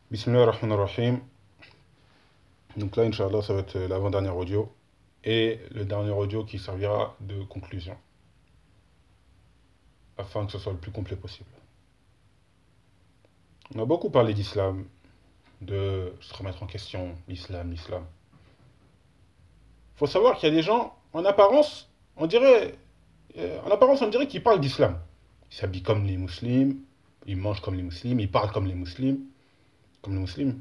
Bismillah ar-Rahman ar-Rahim. Donc là, Inch'Allah, ça va être l'avant-dernier audio et le dernier audio qui servira de conclusion afin que ce soit le plus complet possible. On a beaucoup parlé d'islam, de se remettre en question, l'islam. Il faut savoir qu'il y a des gens, en apparence, on dirait qu'ils parlent d'islam. Ils s'habillent comme les musulmans, ils mangent comme les musulmans, ils parlent comme les musulmans.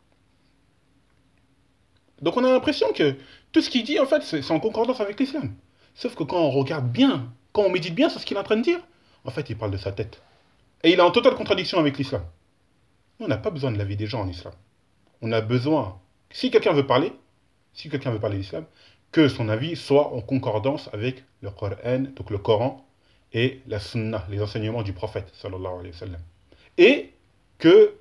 Donc on a l'impression que tout ce qu'il dit, en fait, c'est en concordance avec l'islam. Sauf que quand on regarde bien, quand on médite bien sur ce qu'il est en train de dire, en fait, il parle de sa tête. Et il est en totale contradiction avec l'islam. Nous, on n'a pas besoin de l'avis des gens en islam. On a besoin, si quelqu'un veut parler, si quelqu'un veut parler d'islam, que son avis soit en concordance avec le Coran, donc le Coran, et la Sunna, les enseignements du prophète, sallallahu alayhi wa sallam. Et que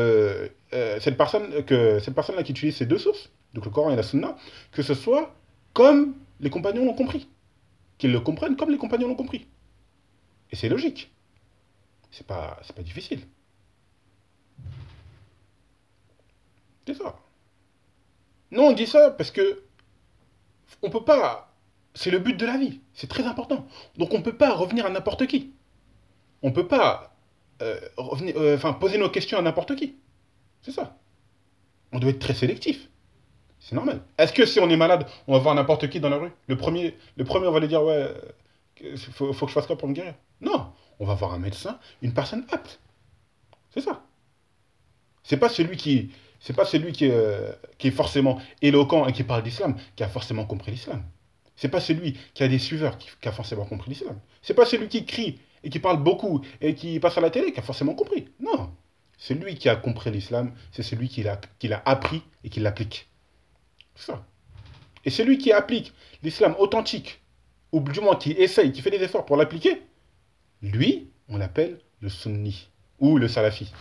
cette personne-là qui utilise ces deux sources, donc le Coran et la Sunna, que ce soit comme les compagnons l'ont compris. Qu'ils le comprennent comme les compagnons l'ont compris. Et c'est logique. C'est pas difficile. C'est ça. Non, on dit ça parce que on peut pas. C'est le but de la vie. C'est très important. Donc on peut pas revenir à n'importe qui. On peut pas poser nos questions à n'importe qui. C'est ça. On doit être très sélectif. C'est normal. Est-ce que si on est malade, on va voir n'importe qui dans la rue le premier, on va lui dire, ouais, faut que je fasse quoi pour me guérir? Non. On va voir un médecin, une personne apte. C'est ça. C'est pas celui qui, c'est pas celui qui est forcément éloquent et qui parle d'islam qui a forcément compris l'islam. C'est pas celui qui a des suiveurs qui a forcément compris l'islam. C'est pas celui qui crie et qui parle beaucoup et qui passe à la télé qui a forcément compris. Non. Celui qui a compris l'islam, c'est celui qui l'a appris et qui l'applique. C'est ça. Et celui qui applique l'islam authentique, ou du moins qui essaye, qui fait des efforts pour l'appliquer, lui, on l'appelle le sunni ou le salafi.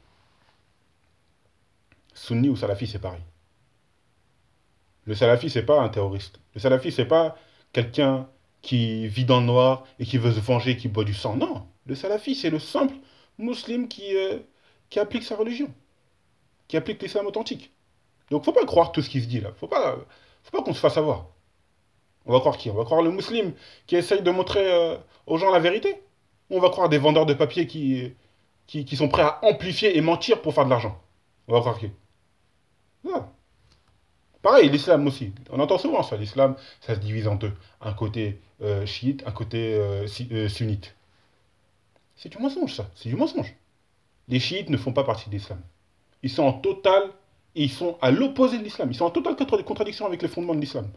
Sunni ou salafi, c'est pareil. Le salafi, c'est pas un terroriste. Le salafi, c'est pas quelqu'un qui vit dans le noir et qui veut se venger, qui boit du sang. Non. Le salafi, c'est le simple musulman qui applique sa religion, qui applique l'islam authentique. Donc, faut pas croire tout ce qui se dit là. Faut pas qu'on se fasse avoir. On va croire qui? On va croire le musulman qui essaye de montrer aux gens la vérité? Ou on va croire des vendeurs de papier qui sont prêts à amplifier et mentir pour faire de l'argent? On va croire qui? Voilà. Pareil, l'islam aussi. On entend souvent ça. L'islam, ça se divise en deux. Un côté chiite, un côté sunnite. C'est du mensonge, ça. C'est du mensonge. Les chiites ne font pas partie de l'islam. Ils sont en totale, ils sont à l'opposé de l'islam. Ils sont en totale contradiction avec les fondements de l'islam.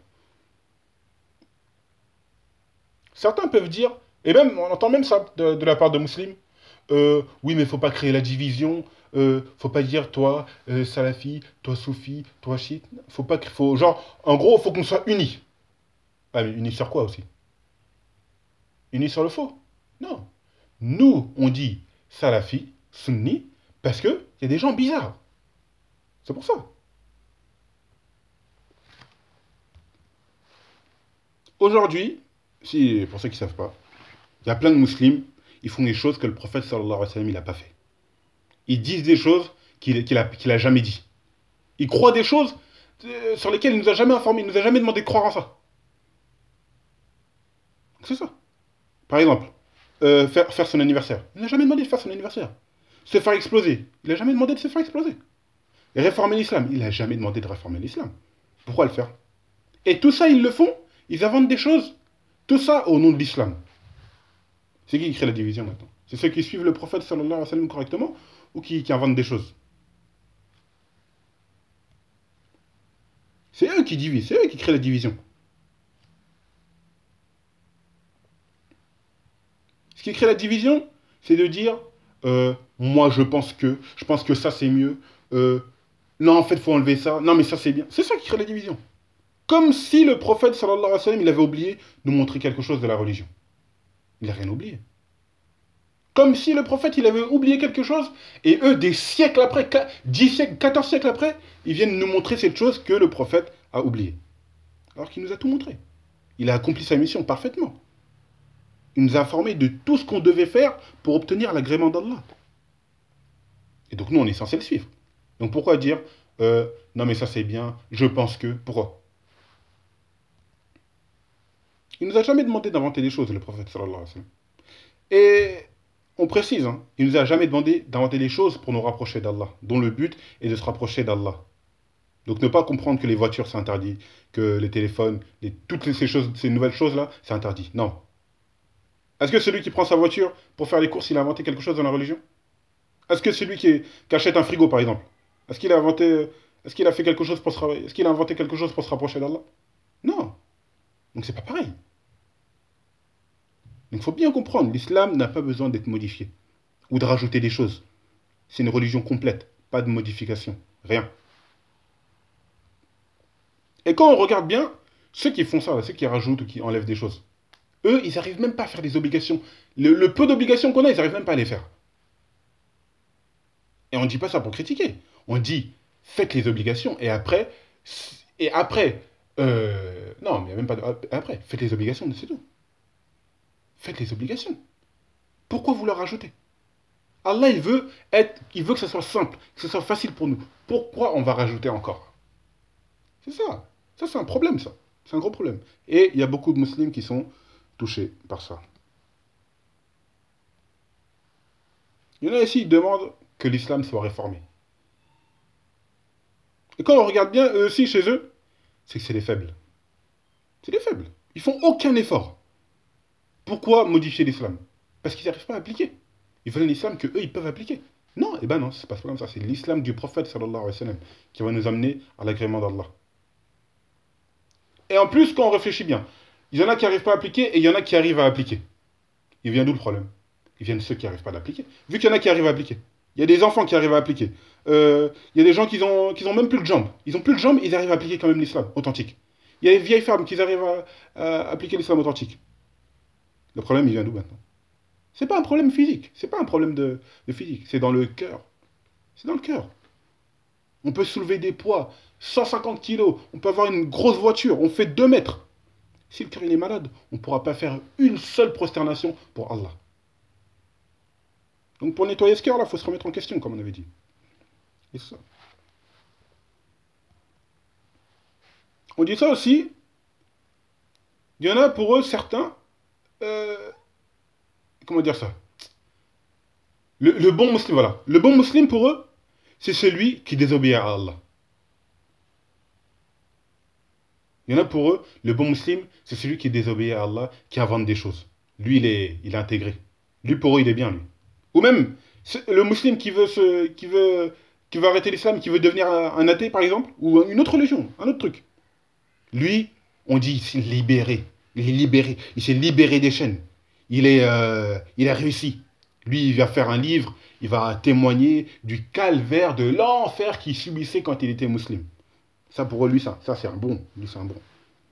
Certains peuvent dire, et même, on entend même ça de la part de musulmans, oui, mais il faut pas créer la division, faut pas dire toi salafi, toi soufi, toi chiite. Faut pas, genre, en gros, faut qu'on soit unis. Ah, mais unis sur quoi aussi? Unis sur le faux? Non. Nous, on dit salafi, sunni, parce que il y a des gens bizarres. C'est pour ça. Aujourd'hui, si, pour ceux qui ne savent pas, il y a plein de musulmans, ils font des choses que le prophète sallallahu alayhi wa sallam, il n'a pas fait. Ils disent des choses qu'il a jamais dit. Ils croient des choses sur lesquelles il nous a jamais informé, il nous a jamais demandé de croire en ça. C'est ça. Par exemple, faire son anniversaire. Il n'a jamais demandé de faire son anniversaire. Se faire exploser. Il n'a jamais demandé de se faire exploser. Et réformer l'islam. Il n'a jamais demandé de réformer l'islam. Pourquoi le faire? Et tout ça, ils le font. Ils inventent des choses. Tout ça au nom de l'islam. C'est qui crée la division maintenant? C'est ceux qui suivent le prophète sallallahu alayhi wa sallam correctement ou qui inventent des choses? C'est eux qui divisent, c'est eux qui créent la division. Ce qui crée la division, c'est de dire moi je pense que ça c'est mieux. Non, en fait, il faut enlever ça. Non, mais ça c'est bien. C'est ça qui crée la division. Comme si le prophète sallallahu alayhi wa sallam, il avait oublié de montrer quelque chose de la religion. Il n'a rien oublié. Comme si le prophète, il avait oublié quelque chose, et eux, des siècles après, 10 siècles, 14 siècles après, ils viennent nous montrer cette chose que le prophète a oubliée. Alors qu'il nous a tout montré. Il a accompli sa mission parfaitement. Il nous a informé de tout ce qu'on devait faire pour obtenir l'agrément d'Allah. Et donc nous, on est censé le suivre. Donc pourquoi dire non mais ça c'est bien, je pense que. Pourquoi? Il nous a jamais demandé d'inventer des choses, le prophète sallallahu alayhi wa sallam. Et on précise, hein, il nous a jamais demandé d'inventer des choses pour nous rapprocher d'Allah, dont le but est de se rapprocher d'Allah. Donc ne pas comprendre que les voitures c'est interdit, que les téléphones, toutes ces choses, ces nouvelles choses-là, c'est interdit. Non. Est-ce que celui qui prend sa voiture pour faire les courses, il a inventé quelque chose dans la religion? Est-ce que celui qui achète un frigo, par exemple, est-ce qu'il a inventé, est-ce qu'il a fait quelque chose pour se, est-ce qu'il a inventé quelque chose pour se rapprocher d'Allah? Non. Donc c'est pas pareil. Donc il faut bien comprendre, l'islam n'a pas besoin d'être modifié ou de rajouter des choses. C'est une religion complète, pas de modification, rien. Et quand on regarde bien, ceux qui font ça, ceux qui rajoutent ou qui enlèvent des choses, eux, ils n'arrivent même pas à faire des obligations. Le peu d'obligations qu'on a, ils n'arrivent même pas à les faire. Et on ne dit pas ça pour critiquer. On dit, faites les obligations et après, non, mais il n'y a même pas de, après, faites les obligations, c'est tout. Faites les obligations. Pourquoi vous leur rajoutez? Allah, il veut que ce soit simple, que ce soit facile pour nous. Pourquoi on va rajouter encore? C'est ça. Ça, c'est un problème, ça. C'est un gros problème. Et il y a beaucoup de musulmans qui sont touchés par ça. Il y en a ici qui demandent que l'islam soit réformé. Et quand on regarde bien, eux aussi, chez eux, c'est que c'est des faibles. C'est des faibles. Ils font aucun effort. Pourquoi modifier l'islam? Parce qu'ils n'arrivent pas à appliquer. Ils veulent un islam que eux ils peuvent appliquer. Non, eh ben non, c'est pas comme ça. C'est l'islam du prophète sallallahu alayhi wa sallam qui va nous amener à l'agrément d'Allah. Et en plus, quand on réfléchit bien, il y en a qui n'arrivent pas à appliquer et il y en a qui arrivent à appliquer. Il vient d'où le problème? Il vient de ceux qui n'arrivent pas à appliquer. Vu qu'il y en a qui arrivent à appliquer. Il y a des enfants qui arrivent à appliquer. Il y a des gens qui ont même plus de jambes. Ils ont plus de jambes, ils arrivent à appliquer quand même l'islam authentique. Il y a des vieilles femmes qui arrivent à appliquer l'islam authentique. Le problème, il vient d'où maintenant? C'est pas un problème physique, c'est pas un problème de physique, c'est dans le cœur. C'est dans le cœur. On peut soulever des poids, 150 kilos, on peut avoir une grosse voiture, on fait 2 mètres. Si le cœur il est malade, on ne pourra pas faire une seule prosternation pour Allah. Donc pour nettoyer ce cœur là, il faut se remettre en question, comme on avait dit. Et ça. On dit ça aussi, il y en a pour eux certains, euh, comment dire ça? Le bon musulman, voilà. Le bon musulman pour eux, c'est celui qui désobéit à Allah. Il y en a pour eux, le bon musulman, c'est celui qui désobéit à Allah, qui invente des choses. Lui, il est intégré. Lui, pour eux, il est bien, lui. Ou même, le musulman qui veut arrêter l'islam, qui veut devenir un athée, par exemple, ou une autre religion, un autre truc. Lui, on dit, il s'est libéré. Il est libéré. Il s'est libéré des chaînes. Il a réussi. Lui, il va faire un livre, il va témoigner du calvaire, de l'enfer qu'il subissait quand il était musulman. Ça, pour lui, ça c'est un bon. Lui, c'est un bon.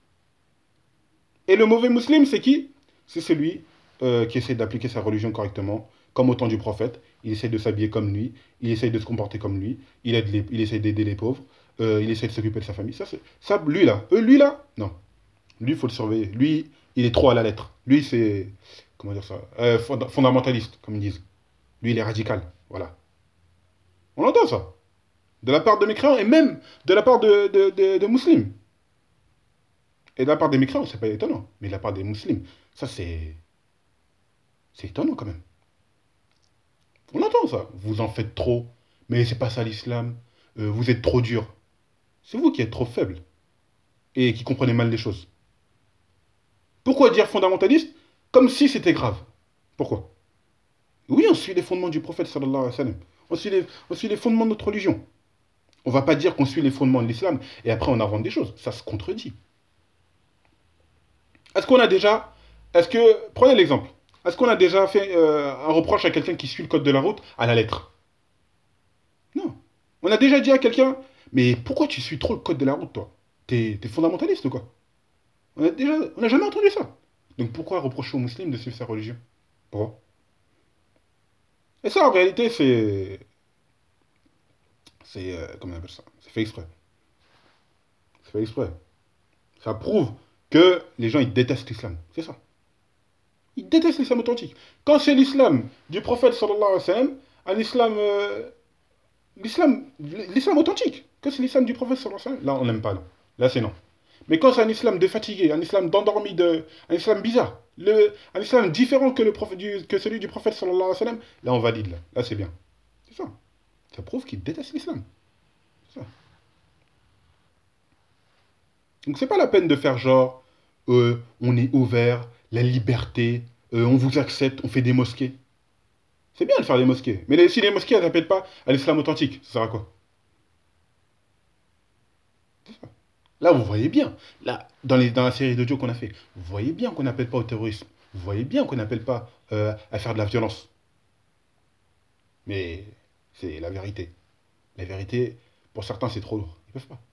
Et le mauvais musulman, c'est qui? C'est celui qui essaie d'appliquer sa religion correctement, comme au temps du prophète. Il essaie de s'habiller comme lui, il essaie de se comporter comme lui, il essaie d'aider les pauvres, il essaie de s'occuper de sa famille. Ça, lui là, lui là, non. Lui, il faut le surveiller. Lui, il est trop à la lettre. Lui, c'est, comment dire ça, fondamentaliste, comme ils disent. Lui, il est radical. Voilà. On entend ça. De la part de mécréants et même de la part de musulmans. Et de la part des mécréants, c'est pas étonnant. Mais de la part des musulmans, ça c'est étonnant quand même. On entend ça. Vous en faites trop. Mais c'est pas ça l'islam. Vous êtes trop dur. C'est vous qui êtes trop faible. Et qui comprenez mal les choses. Pourquoi dire fondamentaliste? Comme si c'était grave. Pourquoi? Oui, on suit les fondements du prophète sallallahu alayhi wa sallam. On suit les fondements de notre religion. On va pas dire qu'on suit les fondements de l'islam et après on invente des choses. Ça se contredit. Est-ce qu'on a déjà... Est-ce que... Prenez l'exemple. Est-ce qu'on a déjà fait un reproche à quelqu'un qui suit le code de la route à la lettre? Non. On a déjà dit à quelqu'un, mais pourquoi tu suis trop le code de la route, toi? T'es fondamentaliste ou quoi? On n'a jamais entendu ça. Donc pourquoi reprocher aux musulmans de suivre sa religion? Pourquoi? Et ça, en réalité, comment on appelle ça? C'est fait exprès. C'est fait exprès. Ça prouve que les gens, ils détestent l'islam. C'est ça. Ils détestent l'islam authentique. Quand c'est l'islam du prophète sallallahu alayhi wa sallam, un islam, l'islam authentique. Quand c'est l'islam du prophète sallallahu alayhi wa sallam, là on n'aime pas, non. Là c'est non. Mais quand c'est un islam de fatigué, un islam d'endormi, un islam bizarre, un islam différent que, que celui du prophète sallallahu alayhi wa sallam, là on valide, là c'est bien. C'est ça. Ça prouve qu'il déteste l'islam. C'est ça. Donc c'est pas la peine de faire genre, on est ouvert, la liberté, on vous accepte, on fait des mosquées. C'est bien de faire des mosquées. Mais si les mosquées, elles n'appellent pas à l'islam authentique, ça sert à quoi? Là, vous voyez bien, là, dans la série d'audio qu'on a fait, vous voyez bien qu'on n'appelle pas au terrorisme. Vous voyez bien qu'on n'appelle pas à faire de la violence. Mais c'est la vérité. La vérité, pour certains, c'est trop lourd. Ils peuvent pas.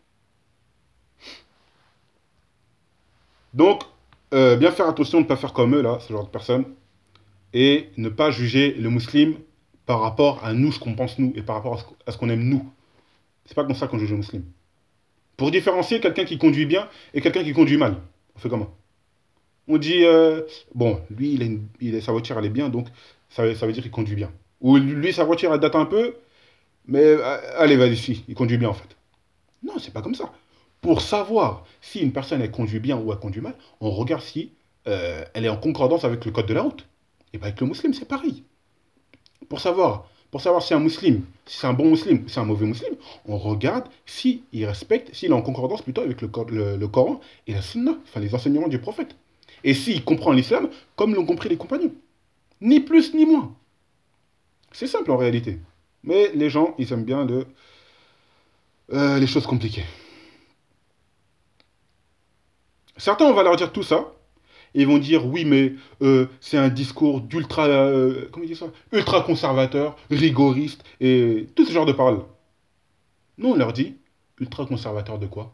Donc, bien faire attention de ne pas faire comme eux, là, ce genre de personnes, et ne pas juger le musulman par rapport à nous, ce qu'on pense nous, et par rapport à ce qu'on aime nous. C'est pas comme ça qu'on juge le musulman. Pour différencier quelqu'un qui conduit bien et quelqu'un qui conduit mal, on fait comment? On dit, bon, lui, sa voiture, elle est bien, donc ça veut dire qu'il conduit bien. Ou lui, sa voiture, elle date un peu, mais allez, vas-y, il conduit bien en fait. Non, c'est pas comme ça. Pour savoir si une personne, elle conduit bien ou elle conduit mal, on regarde si elle est en concordance avec le code de la route. Et bien avec le musulman, c'est pareil. Pour savoir si un musulman, si c'est un bon musulman ou si c'est un mauvais musulman, on regarde s'il respecte, s'il est en concordance plutôt avec le Coran et la Sunna, enfin les enseignements du prophète. Et s'il comprend l'islam comme l'ont compris les compagnons. Ni plus ni moins. C'est simple en réalité. Mais les gens, ils aiment bien les choses compliquées. Certains, on va leur dire tout ça, et ils vont dire oui, mais c'est un discours d'ultra, comment il dit ça, ultra conservateur, rigoriste, et tout ce genre de paroles. Nous, on leur dit ultra conservateur de quoi?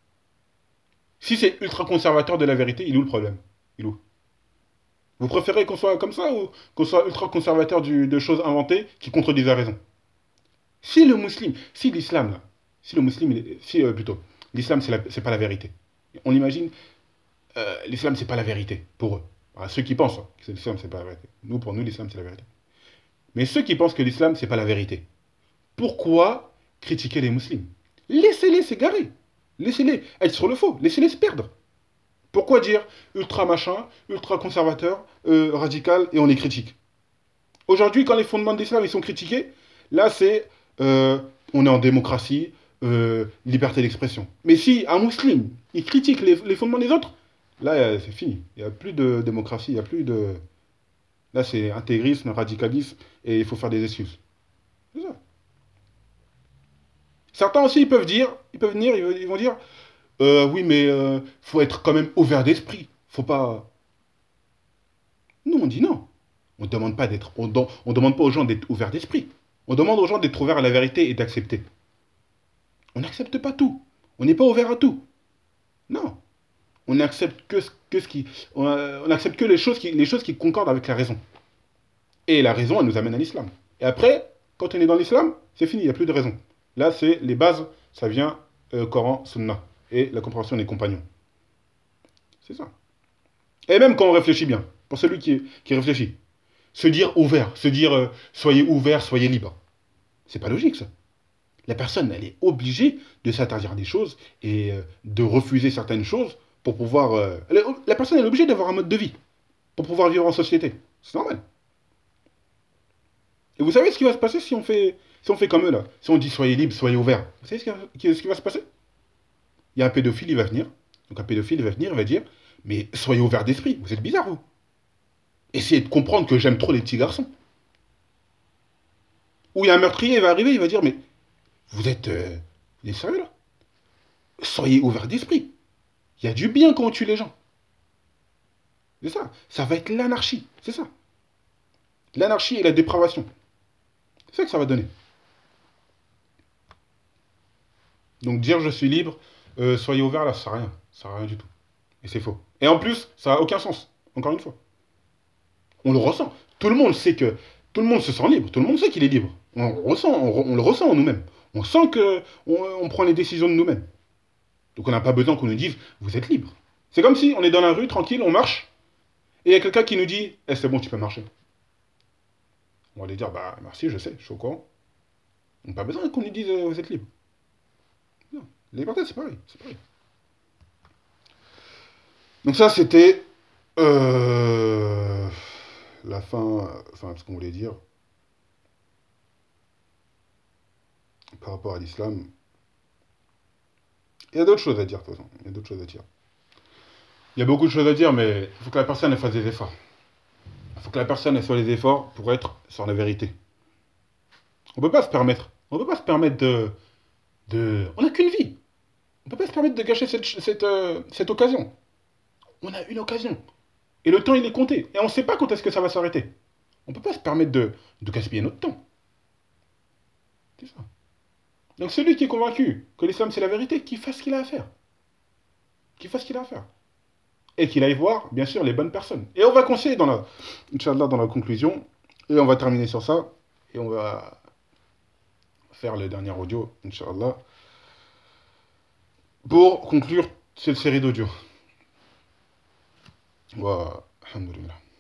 Si c'est ultra conservateur de la vérité, il est où le problème? Il est où? Vous préférez qu'on soit comme ça ou qu'on soit ultra conservateur de choses inventées qui contredisent la raison? Si le musulman, si l'islam, là, si le musulman, si plutôt, l'islam, c'est pas la vérité. On imagine, l'islam, c'est pas la vérité pour eux. Enfin, ceux qui pensent que l'islam, c'est pas la vérité. Pour nous, l'islam, c'est la vérité. Mais ceux qui pensent que l'islam, c'est pas la vérité, pourquoi critiquer les musulmans? Laissez-les s'égarer. Laissez-les être sur le faux. Laissez-les se perdre. Pourquoi dire ultra machin, ultra conservateur, radical, et on les critique? Aujourd'hui, quand les fondements de l'islam ils sont critiqués, là c'est on est en démocratie, liberté d'expression. Mais si un musulman il critique les fondements des autres, là c'est fini. Il n'y a plus de démocratie, il n'y a plus de. Là c'est intégrisme, radicalisme, et il faut faire des excuses. C'est ça. Certains aussi ils peuvent venir, ils vont dire oui mais faut être quand même ouvert d'esprit. Faut pas. Nous on dit non. On demande pas d'être, on demande pas aux gens d'être ouverts d'esprit. On demande aux gens d'être ouverts à la vérité et d'accepter. On n'accepte pas tout. On n'est pas ouvert à tout. Non. On n'accepte que ce qui, on accepte que les choses qui concordent avec la raison. Et la raison, elle nous amène à l'islam. Et après, quand on est dans l'islam, c'est fini, il n'y a plus de raison. Là, c'est les bases, ça vient Coran, Sunna et la compréhension des compagnons. C'est ça. Et même quand on réfléchit bien, pour celui qui réfléchit, se dire ouvert, se dire soyez ouvert, soyez libre. C'est pas logique ça. La personne, elle est obligée de s'interdire des choses et de refuser certaines choses pour pouvoir. La personne, elle est obligée d'avoir un mode de vie pour pouvoir vivre en société. C'est normal. Et vous savez ce qui va se passer si on fait comme eux là? Si on dit soyez libre, soyez ouvert. Vous savez ce qui va se passer? Il y a un pédophile, il va venir. Donc un pédophile, il va venir, il va dire mais soyez ouvert d'esprit. Vous êtes bizarre, vous. Essayez de comprendre que j'aime trop les petits garçons. Ou il y a un meurtrier, il va arriver, il va dire mais vous êtes sérieux là? Soyez ouvert d'esprit. Il y a du bien quand on tue les gens. C'est ça. Ça va être l'anarchie. C'est ça. L'anarchie et la dépravation. C'est ça que ça va donner. Donc dire je suis libre, soyez ouvert là, ça sert à rien. Ça sert à rien du tout. Et c'est faux. Et en plus, ça n'a aucun sens. Encore une fois. On le ressent. Tout le monde sait que. Tout le monde se sent libre. Tout le monde sait qu'il est libre. On le ressent en nous-mêmes. On sent que on prend les décisions de nous-mêmes. Donc on n'a pas besoin qu'on nous dise vous êtes libre. C'est comme si on est dans la rue, tranquille, on marche, et il y a quelqu'un qui nous dit c'est bon, tu peux marcher. On va lui dire bah merci, je sais, je suis au courant. On n'a pas besoin qu'on lui dise vous êtes libre. Non. La liberté, c'est pareil. C'est pareil. Donc ça, c'était euh, la fin, enfin, ce qu'on voulait dire par rapport à l'islam. Il y a d'autres choses à dire, de toute façon. Il y a d'autres choses à dire. Il y a beaucoup de choses à dire, mais il faut que la personne elle fasse des efforts. Il faut que la personne elle fasse les efforts pour être sur la vérité. On peut pas se permettre. On peut pas se permettre on n'a qu'une vie. On peut pas se permettre de gâcher cette occasion. On a une occasion. Et le temps, il est compté. Et on ne sait pas quand est-ce que ça va s'arrêter. On ne peut pas se permettre de gaspiller notre temps. C'est ça. Donc celui qui est convaincu que l'islam c'est la vérité, qu'il fasse ce qu'il a à faire. Qu'il fasse ce qu'il a à faire. Et qu'il aille voir, bien sûr, les bonnes personnes. Et on va conseiller Inch'Allah, dans la conclusion. Et on va terminer sur ça. Et on va faire le dernier audio, Inch'Allah, pour conclure cette série d'audio. Wa alhamdulillah.